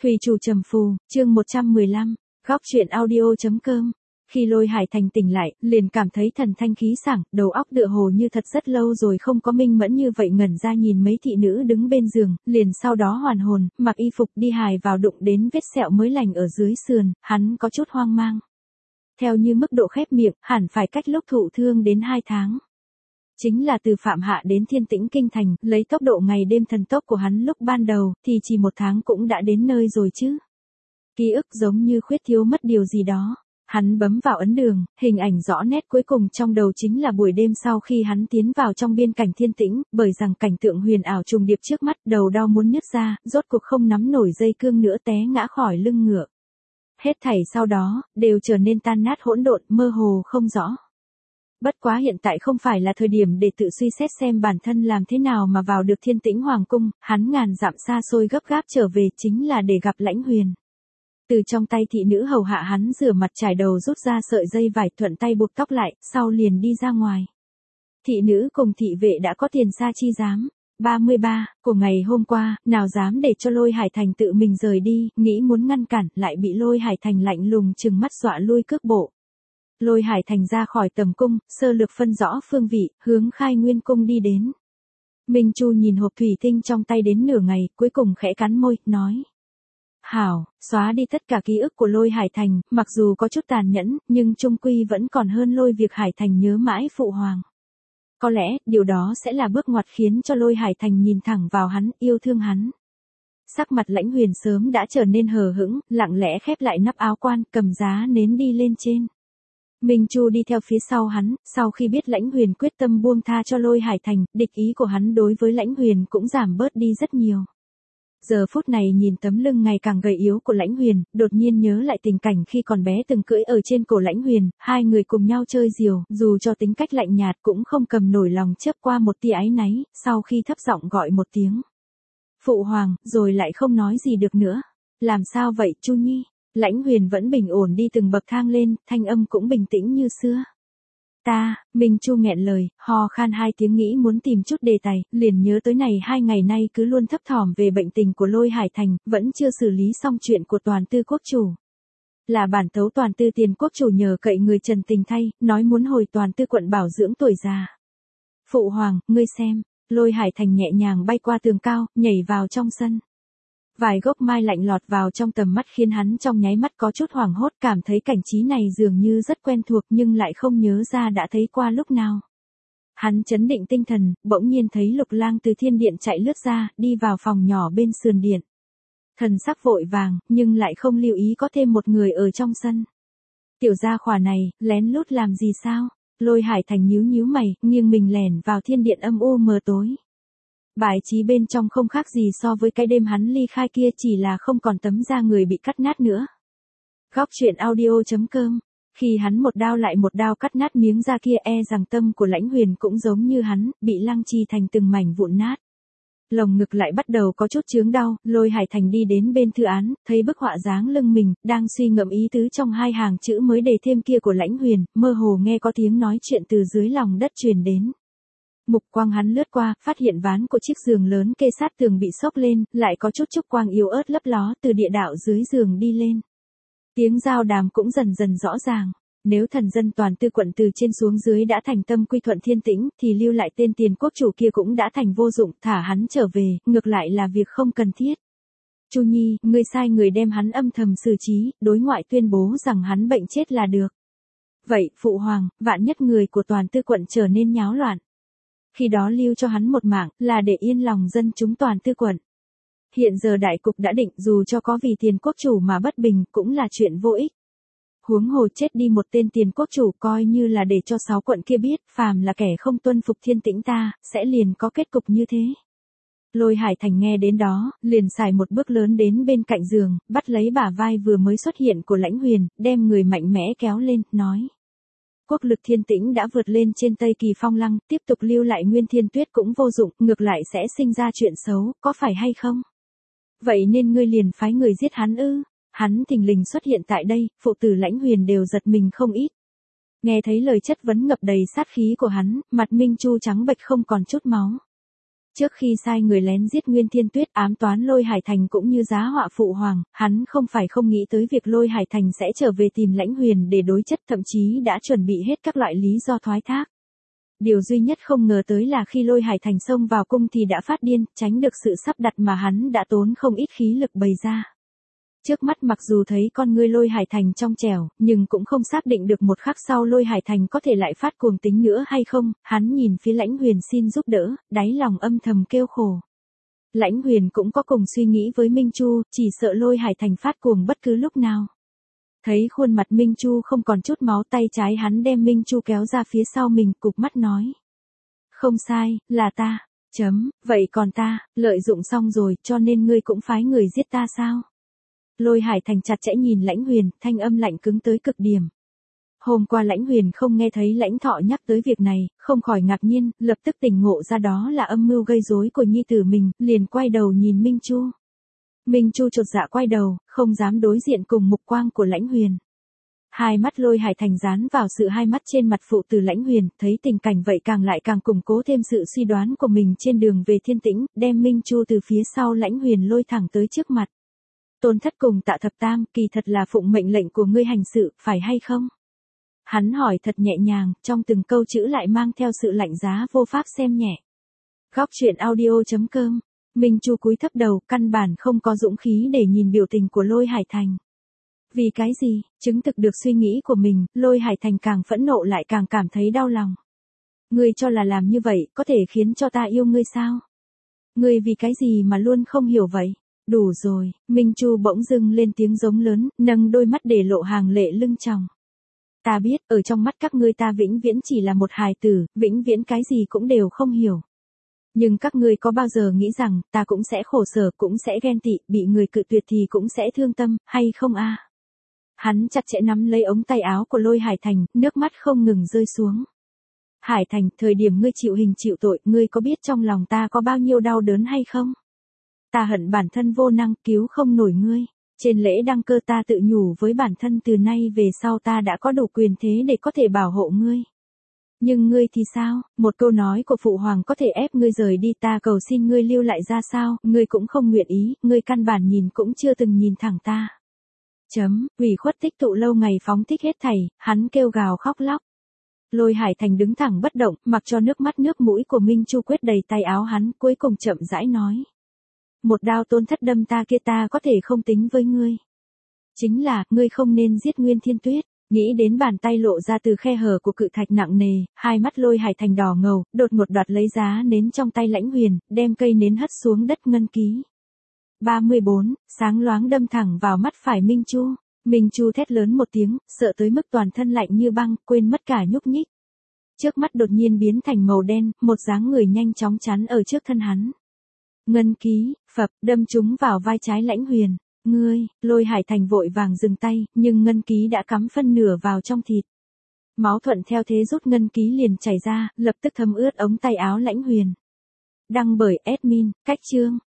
Thủy chủ trầm phù, chương 115, góc truyện audio.com. Khi Lôi Hải Thành tỉnh lại, liền cảm thấy thần thanh khí sảng, đầu óc tựa hồ như thật rất lâu rồi không có minh mẫn như vậy, ngẩn ra nhìn mấy thị nữ đứng bên giường, liền sau đó hoàn hồn, mặc y phục đi hài vào đụng đến vết sẹo mới lành ở dưới sườn, hắn có chút hoang mang. Theo như mức độ khép miệng, hẳn phải cách lúc thụ thương đến 2 tháng. Chính là từ Phạm Hạ đến Thiên Tĩnh Kinh Thành, lấy tốc độ ngày đêm thần tốc của hắn lúc ban đầu, thì chỉ 1 tháng cũng đã đến nơi rồi chứ. Ký ức giống như khuyết thiếu mất điều gì đó. Hắn bấm vào ấn đường, hình ảnh rõ nét cuối cùng trong đầu chính là buổi đêm sau khi hắn tiến vào trong biên cảnh Thiên Tĩnh, bởi rằng cảnh tượng huyền ảo trùng điệp trước mắt, đầu đau muốn nứt ra, rốt cuộc không nắm nổi dây cương nữa té ngã khỏi lưng ngựa. Hết thảy sau đó, đều trở nên tan nát hỗn độn, mơ hồ không rõ. Bất quá hiện tại không phải là thời điểm để tự suy xét xem bản thân làm thế nào mà vào được Thiên Tĩnh Hoàng Cung, hắn ngàn dặm xa xôi gấp gáp trở về chính là để gặp Lãnh Huyền. Từ trong tay thị nữ hầu hạ hắn rửa mặt trải đầu, rút ra sợi dây vải, thuận tay buộc tóc lại, sau liền đi ra ngoài. Thị nữ cùng thị vệ đã có tiền xa chi dám. 33, của ngày hôm qua, nào dám để cho Lôi Hải Thành tự mình rời đi, nghĩ muốn ngăn cản, lại bị Lôi Hải Thành lạnh lùng trừng mắt dọa lui cước bộ. Lôi Hải Thành ra khỏi tầm cung, sơ lược phân rõ phương vị, hướng Khai Nguyên Cung đi đến. Minh Chu nhìn hộp thủy tinh trong tay đến nửa ngày, cuối cùng khẽ cắn môi, nói. Hảo, xóa đi tất cả ký ức của Lôi Hải Thành, mặc dù có chút tàn nhẫn, nhưng chung quy vẫn còn hơn Lôi việc Hải Thành nhớ mãi phụ hoàng. Có lẽ, điều đó sẽ là bước ngoặt khiến cho Lôi Hải Thành nhìn thẳng vào hắn, yêu thương hắn. Sắc mặt Lãnh Huyền sớm đã trở nên hờ hững, lặng lẽ khép lại nắp áo quan, cầm giá nến đi lên trên. Minh Chu đi theo phía sau hắn, sau khi biết Lãnh Huyền quyết tâm buông tha cho Lôi Hải Thành, địch ý của hắn đối với Lãnh Huyền cũng giảm bớt đi rất nhiều. Giờ phút này nhìn tấm lưng ngày càng gầy yếu của Lãnh Huyền, đột nhiên nhớ lại tình cảnh khi còn bé từng cưỡi ở trên cổ Lãnh Huyền, hai người cùng nhau chơi diều, dù cho tính cách lạnh nhạt cũng không cầm nổi lòng chớp qua một tia áy náy, sau khi thấp giọng gọi một tiếng. Phụ hoàng, rồi lại không nói gì được nữa. Làm sao vậy, Chu Nhi? Lãnh Huyền vẫn bình ổn đi từng bậc thang lên, thanh âm cũng bình tĩnh như xưa. Minh Chu nghẹn lời, ho khan 2 tiếng nghĩ muốn tìm chút đề tài, liền nhớ tới này 2 ngày nay cứ luôn thấp thỏm về bệnh tình của Lôi Hải Thành, vẫn chưa xử lý xong chuyện của Toàn Tư Quốc Chủ. Là bản tấu Toàn Tư Tiền Quốc Chủ nhờ cậy người Trần Tình thay, nói muốn hồi Toàn Tư quận bảo dưỡng tuổi già. Phụ hoàng, ngươi xem, Lôi Hải Thành nhẹ nhàng bay qua tường cao, nhảy vào trong sân. Vài gốc mai lạnh lọt vào trong tầm mắt khiến hắn trong nháy mắt có chút hoảng hốt, cảm thấy cảnh trí này dường như rất quen thuộc nhưng lại không nhớ ra đã thấy qua lúc nào. Hắn chấn định tinh thần, bỗng nhiên thấy Lục Lang từ thiên điện chạy lướt ra, đi vào phòng nhỏ bên sườn điện. Thần sắc vội vàng, nhưng lại không lưu ý có thêm một người ở trong sân. Tiểu gia khỏa này, lén lút làm gì sao? Lôi Hải Thành nhíu nhíu mày, nghiêng mình lẻn vào thiên điện âm u mờ tối. Bài trí bên trong không khác gì so với cái đêm hắn ly khai kia, chỉ là không còn tấm da người bị cắt nát nữa. Góc truyện audio.com. Khi hắn một đao lại một đao cắt nát miếng da kia, e rằng tâm của Lãnh Huyền cũng giống như hắn, bị lăng trì thành từng mảnh vụn nát. Lồng ngực lại bắt đầu có chút chướng đau, Lôi Hải Thành đi đến bên thư án, thấy bức họa dáng lưng mình, đang suy ngẫm ý tứ trong 2 hàng chữ mới đề thêm kia của Lãnh Huyền, mơ hồ nghe có tiếng nói chuyện từ dưới lòng đất truyền đến. Mục quang hắn lướt qua, phát hiện ván của chiếc giường lớn kê sát tường bị xốc lên, lại có chút trúc quang yếu ớt lấp ló từ địa đạo dưới giường đi lên. Tiếng giao đàm cũng dần dần rõ ràng. Nếu thần dân Toàn Tư quận từ trên xuống dưới đã thành tâm quy thuận Thiên Tĩnh, thì lưu lại tên Tiền Quốc Chủ kia cũng đã thành vô dụng, thả hắn trở về, ngược lại là việc không cần thiết. Chu Nhi, ngươi sai người đem hắn âm thầm xử trí, đối ngoại tuyên bố rằng hắn bệnh chết là được. Vậy, phụ hoàng, vạn nhất người của Toàn Tư quận trở nên nháo loạn. Khi đó lưu cho hắn một mạng, là để yên lòng dân chúng Toàn Tư quận. Hiện giờ đại cục đã định, dù cho có vì Tiền Quốc Chủ mà bất bình, cũng là chuyện vô ích. Huống hồ chết đi một tên Tiền Quốc Chủ coi như là để cho 6 quận kia biết, phàm là kẻ không tuân phục Thiên Tĩnh ta, sẽ liền có kết cục như thế. Lôi Hải Thành nghe đến đó, liền xài một bước lớn đến bên cạnh giường, bắt lấy bả vai vừa mới xuất hiện của Lãnh Huyền, đem người mạnh mẽ kéo lên, nói. Quốc lực Thiên Tĩnh đã vượt lên trên Tây Kỳ Phong Lăng, tiếp tục lưu lại Nguyên Thiên Tuyết cũng vô dụng, ngược lại sẽ sinh ra chuyện xấu, có phải hay không? Vậy nên ngươi liền phái người giết hắn ư? Hắn thình lình xuất hiện tại đây, phụ tử Lãnh Huyền đều giật mình không ít. Nghe thấy lời chất vấn ngập đầy sát khí của hắn, mặt Minh Chu trắng bệch không còn chút máu. Trước khi sai người lén giết Nguyên Thiên Tuyết ám toán Lôi Hải Thành cũng như giá họa phụ hoàng, hắn không phải không nghĩ tới việc Lôi Hải Thành sẽ trở về tìm Lãnh Huyền để đối chất, thậm chí đã chuẩn bị hết các loại lý do thoái thác. Điều duy nhất không ngờ tới là khi Lôi Hải Thành xông vào cung thì đã phát điên, tránh được sự sắp đặt mà hắn đã tốn không ít khí lực bày ra. Trước mắt mặc dù thấy con ngươi Lôi Hải Thành trong trẻo, nhưng cũng không xác định được một khắc sau Lôi Hải Thành có thể lại phát cuồng tính nữa hay không, hắn nhìn phía Lãnh Huyền xin giúp đỡ, đáy lòng âm thầm kêu khổ. Lãnh Huyền cũng có cùng suy nghĩ với Minh Chu, chỉ sợ Lôi Hải Thành phát cuồng bất cứ lúc nào. Thấy khuôn mặt Minh Chu không còn chút máu, tay trái hắn đem Minh Chu kéo ra phía sau mình, cụp mắt nói. Không sai, là ta. Vậy còn ta, lợi dụng xong rồi, cho nên ngươi cũng phái người giết ta sao? Lôi Hải Thành chặt chẽ nhìn Lãnh Huyền, thanh âm lạnh cứng tới cực điểm. Hôm qua Lãnh Huyền không nghe thấy Lãnh Thọ nhắc tới việc này, không khỏi ngạc nhiên, lập tức tỉnh ngộ ra đó là âm mưu gây rối của nhi tử mình, liền quay đầu nhìn Minh Chu. Minh Chu chột dạ quay đầu, không dám đối diện cùng mục quang của Lãnh Huyền. Hai mắt Lôi Hải Thành dán vào sự hai mắt trên mặt phụ tử Lãnh Huyền, thấy tình cảnh vậy càng củng cố thêm sự suy đoán của mình trên đường về Thiên Tĩnh, đem Minh Chu từ phía sau Lãnh Huyền lôi thẳng tới trước mặt. Tôn Thất cùng Tạ Thập Tam, kỳ thật là phụng mệnh lệnh của ngươi hành sự, phải hay không? Hắn hỏi thật nhẹ nhàng, trong từng câu chữ lại mang theo sự lạnh giá vô pháp xem nhẹ. Góc truyện audio.com. Minh Chu cúi thấp đầu, căn bản không có dũng khí để nhìn biểu tình của Lôi Hải Thành. Vì cái gì? Chứng thực được suy nghĩ của mình, Lôi Hải Thành càng phẫn nộ lại càng cảm thấy đau lòng. Ngươi cho là làm như vậy, có thể khiến cho ta yêu ngươi sao? Ngươi vì cái gì mà luôn không hiểu vậy? Đủ rồi, Minh Chu bỗng dưng lên tiếng giống lớn, nâng đôi mắt để lộ hàng lệ lưng tròng. Ta biết, ở trong mắt các ngươi ta vĩnh viễn chỉ là một hài tử, vĩnh viễn cái gì cũng đều không hiểu. Nhưng các ngươi có bao giờ nghĩ rằng, ta cũng sẽ khổ sở, cũng sẽ ghen tị, bị người cự tuyệt thì cũng sẽ thương tâm, hay không a? Hắn chặt chẽ nắm lấy ống tay áo của Lôi Hải Thành, nước mắt không ngừng rơi xuống. Hải Thành, thời điểm ngươi chịu hình chịu tội, ngươi có biết trong lòng ta có bao nhiêu đau đớn hay không? Ta hận bản thân vô năng, cứu không nổi ngươi. Trên lễ đăng cơ ta tự nhủ với bản thân từ nay về sau ta đã có đủ quyền thế để có thể bảo hộ ngươi. Nhưng ngươi thì sao? Một câu nói của phụ hoàng có thể ép ngươi rời đi, ta cầu xin ngươi lưu lại ra sao? Ngươi cũng không nguyện ý, ngươi căn bản nhìn cũng chưa từng nhìn thẳng ta. Ủy khuất tích tụ lâu ngày phóng thích hết thảy, hắn kêu gào khóc lóc. Lôi Hải Thành đứng thẳng bất động, mặc cho nước mắt nước mũi của Minh Chu quét đầy tay áo hắn, cuối cùng chậm rãi nói. Một đao Tôn Thất đâm ta kia ta có thể không tính với ngươi. Chính là, ngươi không nên giết Nguyên Thiên Tuyết. Nghĩ đến bàn tay lộ ra từ khe hở của cự thạch nặng nề, hai mắt Lôi Hải Thành đỏ ngầu, đột ngột đoạt lấy giá nến trong tay Lãnh Huyền, đem cây nến hất xuống đất ngân ký. 34, sáng loáng đâm thẳng vào mắt phải Minh Chu. Minh Chu thét lớn một tiếng, sợ tới mức toàn thân lạnh như băng, quên mất cả nhúc nhích. Trước mắt đột nhiên biến thành màu đen, một dáng người nhanh chóng chắn ở trước thân hắn. Ngân ký, phập, đâm trúng vào vai trái Lãnh Huyền. Ngươi, Lôi Hải Thành vội vàng dừng tay, nhưng ngân ký đã cắm phân nửa vào trong thịt. Máu thuận theo thế rút ngân ký liền chảy ra, lập tức thấm ướt ống tay áo Lãnh Huyền. Đăng bởi admin, cách chương.